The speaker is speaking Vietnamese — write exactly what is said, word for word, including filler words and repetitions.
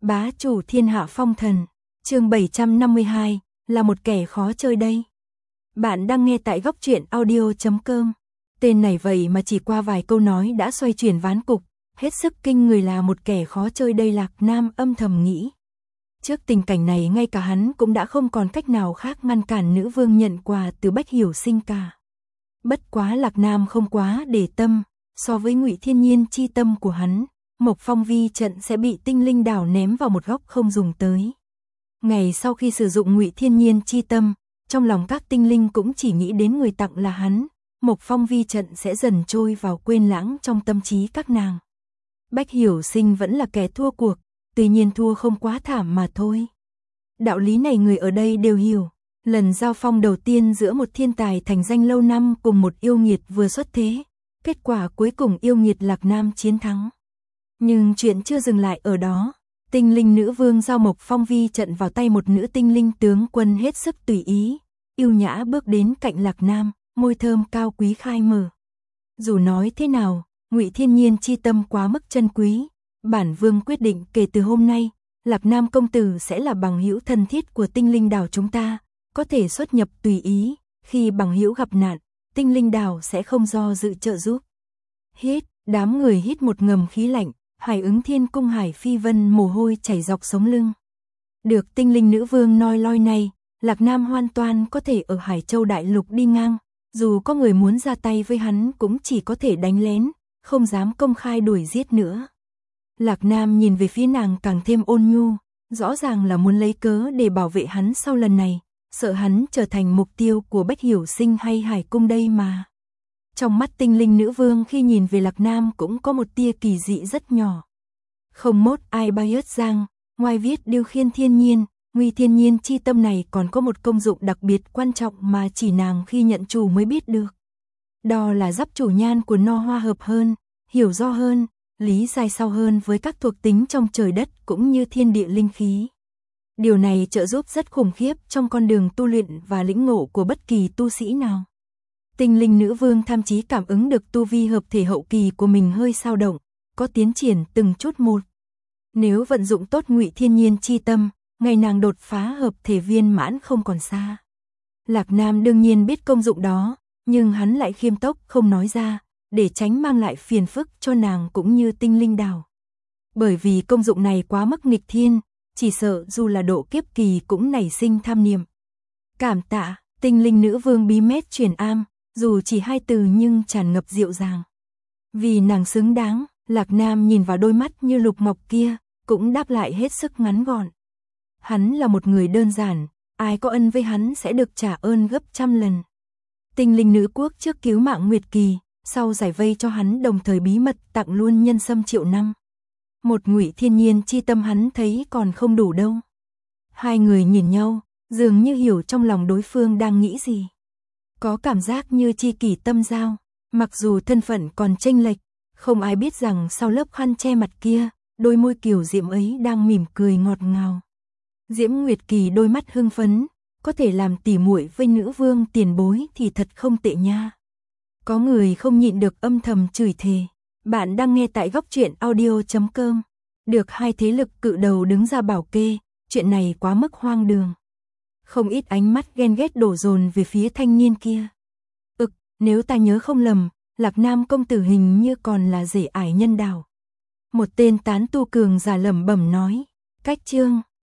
Bá chủ thiên hạ phong thần, chương bảy trăm năm mươi hai, là một kẻ khó chơi đây. Bạn đang nghe tại góc truyện audio chấm com. Tên này vậy mà chỉ qua vài câu nói đã xoay chuyển ván cục, hết sức kinh người, là một kẻ khó chơi đây. Lạc Nam âm thầm nghĩ. Trước tình cảnh này ngay cả hắn cũng đã không còn cách nào khác ngăn cản nữ vương nhận quà từ Bách Hiểu Sinh cả. Bất quá Lạc Nam không quá để tâm, so với Ngụy Thiên Nhiên chi tâm của hắn, Mộc Phong vi trận sẽ bị tinh linh đảo ném vào một góc không dùng tới. Ngày sau khi sử dụng Ngụy Thiên Nhiên chi tâm, trong lòng các tinh linh cũng chỉ nghĩ đến người tặng là hắn, Mộc Phong vi trận sẽ dần trôi vào quên lãng trong tâm trí các nàng. Bách Hiểu Sinh vẫn là kẻ thua cuộc, tuy nhiên thua không quá thảm mà thôi. Đạo lý này người ở đây đều hiểu. Lần giao phong đầu tiên giữa một thiên tài thành danh lâu năm cùng một yêu nghiệt vừa xuất thế, kết quả cuối cùng yêu nghiệt Lạc Nam chiến thắng. Nhưng chuyện chưa dừng lại ở đó, tinh linh nữ vương giao Mộc Phong vi trận vào tay một nữ tinh linh tướng quân hết sức tùy ý, yêu nhã bước đến cạnh Lạc Nam, môi thơm cao quý khai mở. Dù nói thế nào, Ngụy Thiên Nhiên chi tâm quá mức chân quý, bản vương quyết định kể từ hôm nay, Lạc Nam công tử sẽ là bằng hữu thân thiết của tinh linh đảo chúng ta, có thể xuất nhập tùy ý, khi bằng hữu gặp nạn, tinh linh đảo sẽ không do dự trợ giúp. Hít, đám người hít một ngầm khí lạnh, Hải Ứng Thiên cung Hải Phi Vân mồ hôi chảy dọc sống lưng. Được tinh linh nữ vương noi loi này, Lạc Nam hoàn toàn có thể ở Hải Châu Đại Lục đi ngang, dù có người muốn ra tay với hắn cũng chỉ có thể đánh lén, không dám công khai đuổi giết nữa. Lạc Nam nhìn về phía nàng càng thêm ôn nhu, rõ ràng là muốn lấy cớ để bảo vệ hắn sau lần này, sợ hắn trở thành mục tiêu của Bách Hiểu Sinh hay Hải Cung đây mà. Trong mắt tinh linh nữ vương khi nhìn về Lạc Nam cũng có một tia kỳ dị rất nhỏ. Không mốt ai bias giang, ngoài viết điều khiên thiên nhiên, Ngụy Thiên Nhiên chi tâm này còn có một công dụng đặc biệt quan trọng mà chỉ nàng khi nhận chủ mới biết được. Đó là giúp chủ nhan của no hoa hợp hơn, hiểu rõ hơn, lý giải sâu hơn với các thuộc tính trong trời đất cũng như thiên địa linh khí. Điều này trợ giúp rất khủng khiếp trong con đường tu luyện và lĩnh ngộ của bất kỳ tu sĩ nào. Tinh linh nữ vương thậm chí cảm ứng được tu vi hợp thể hậu kỳ của mình hơi dao động, có tiến triển từng chút một. Nếu vận dụng tốt Ngụy Thiên Nhiên chi tâm, ngày nàng đột phá hợp thể viên mãn không còn xa. Lạc Nam đương nhiên biết công dụng đó, nhưng hắn lại khiêm tốc không nói ra, để tránh mang lại phiền phức cho nàng cũng như tinh linh đảo. Bởi vì công dụng này quá mức nghịch thiên, chỉ sợ dù là độ kiếp kỳ cũng nảy sinh tham niệm. Cảm tạ, tinh linh nữ vương bí mét truyền am, dù chỉ hai từ nhưng tràn ngập dịu dàng. Vì nàng xứng đáng, Lạc Nam nhìn vào đôi mắt như lục mộc kia, cũng đáp lại hết sức ngắn gọn. Hắn là một người đơn giản, ai có ân với hắn sẽ được trả ơn gấp trăm lần. Tinh linh nữ quốc trước cứu mạng Nguyệt Kỳ, sau giải vây cho hắn đồng thời bí mật tặng luôn nhân sâm triệu năm. Một Ngụy Thiên Nhiên chi tâm hắn thấy còn không đủ đâu. Hai người nhìn nhau, dường như hiểu trong lòng đối phương đang nghĩ gì. Có cảm giác như tri kỷ tâm giao, mặc dù thân phận còn chênh lệch, không ai biết rằng sau lớp khăn che mặt kia, đôi môi kiều diễm ấy đang mỉm cười ngọt ngào. Diễm Nguyệt Kỳ đôi mắt hưng phấn, có thể làm tỉ muội với nữ vương tiền bối thì thật không tệ nha. Có người không nhịn được âm thầm chửi thề. Bạn đang nghe tại góc truyện audio chấm com. Được hai thế lực cự đầu đứng ra bảo kê, chuyện này quá mức hoang đường. Không ít ánh mắt ghen ghét đổ dồn về phía thanh niên kia. Ực, nếu ta nhớ không lầm, Lạc Nam công tử hình như còn là rể ải nhân đảo. Một tên tán tu cường giả lẩm bẩm nói. Cách chương